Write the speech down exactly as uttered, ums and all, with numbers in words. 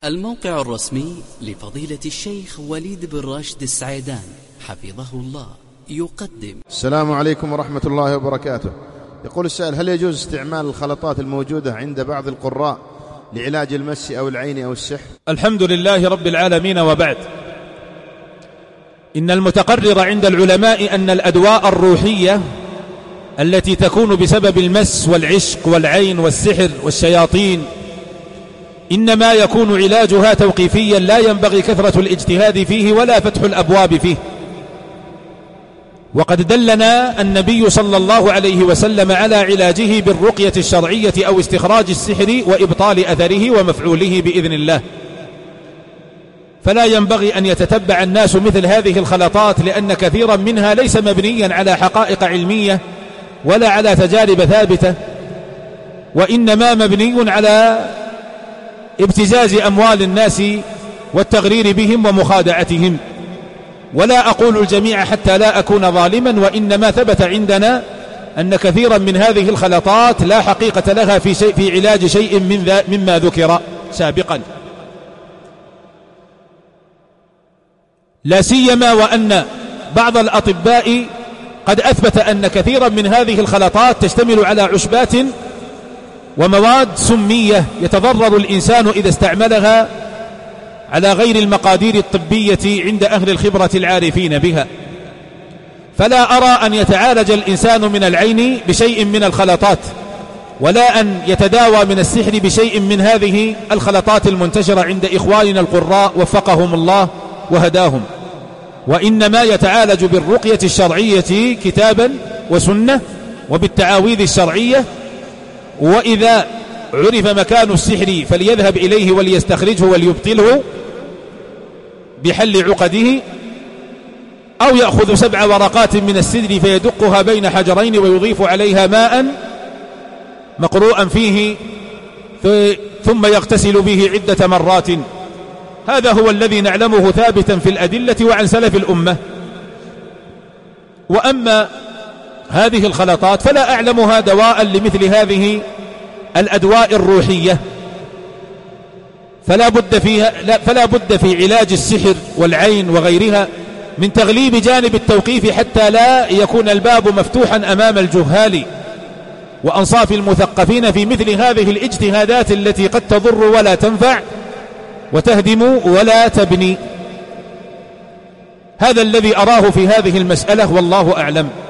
الموقع الرسمي لفضيلة الشيخ وليد بن راشد السعيدان حفظه الله يقدم. السلام عليكم ورحمة الله وبركاته. يقول السائل: هل يجوز استعمال الخلطات الموجودة عند بعض القراء لعلاج المس أو العين أو السحر؟ الحمد لله رب العالمين، وبعد، إن المتقرر عند العلماء أن الأدواء الروحية التي تكون بسبب المس والعشق والعين والسحر والشياطين إنما يكون علاجها توقيفيا، لا ينبغي كثرة الاجتهاد فيه ولا فتح الأبواب فيه. وقد دلنا النبي صلى الله عليه وسلم على علاجه بالرقية الشرعية أو استخراج السحر وإبطال أثره ومفعوله بإذن الله. فلا ينبغي أن يتتبع الناس مثل هذه الخلطات، لأن كثيرا منها ليس مبنيا على حقائق علمية ولا على تجارب ثابتة، وإنما مبني على ابتزاز أموال الناس والتغرير بهم ومخادعتهم. ولا أقول الجميع حتى لا أكون ظالما، وإنما ثبت عندنا أن كثيرا من هذه الخلطات لا حقيقة لها في, شيء في علاج شيء من ذا مما ذكر سابقا، لا سيما وأن بعض الأطباء قد أثبت أن كثيرا من هذه الخلطات تشتمل على عشبات ومواد سمية يتضرر الإنسان إذا استعملها على غير المقادير الطبية عند أهل الخبرة العارفين بها. فلا أرى أن يتعالج الإنسان من العين بشيء من الخلطات، ولا أن يتداوى من السحر بشيء من هذه الخلطات المنتشرة عند إخواننا القراء وفقهم الله وهداهم، وإنما يتعالج بالرقية الشرعية كتابا وسنة وبالتعاويذ الشرعية. وإذا عرف مكان السحر فليذهب إليه وليستخرجه وليبطله بحل عقده، أو يأخذ سبع ورقات من السدر فيدقها بين حجرين ويضيف عليها ماء مقروءا فيه ثم يغتسل به عدة مرات. هذا هو الذي نعلمه ثابتا في الأدلة وعن سلف الأمة. وأما هذه الخلطات فلا أعلمها دواء لمثل هذه الأدواء الروحية، فلا بد فيها لا فلا بد في علاج السحر والعين وغيرها من تغليب جانب التوقيف، حتى لا يكون الباب مفتوحا أمام الجهال وأنصاف المثقفين في مثل هذه الاجتهادات التي قد تضر ولا تنفع وتهدم ولا تبني. هذا الذي أراه في هذه المسألة، والله أعلم.